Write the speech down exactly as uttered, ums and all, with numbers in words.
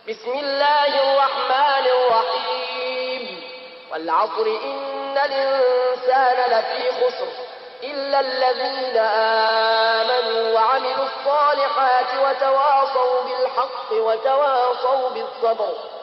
بسم الله الرحمن الرحيم والعصر إن الإنسان لفي خسر إلا الذين آمنوا وعملوا الصالحات وتواصوا بالحق وتواصوا بالصبر